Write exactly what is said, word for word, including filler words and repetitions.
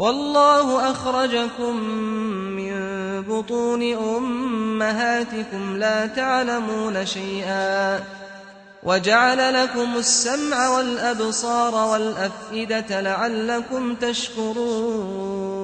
والله أخرجكم من بطون أمهاتكم لا تعلمون شيئا وجعل لكم السمع والأبصار والأفئدة لعلكم تشكرون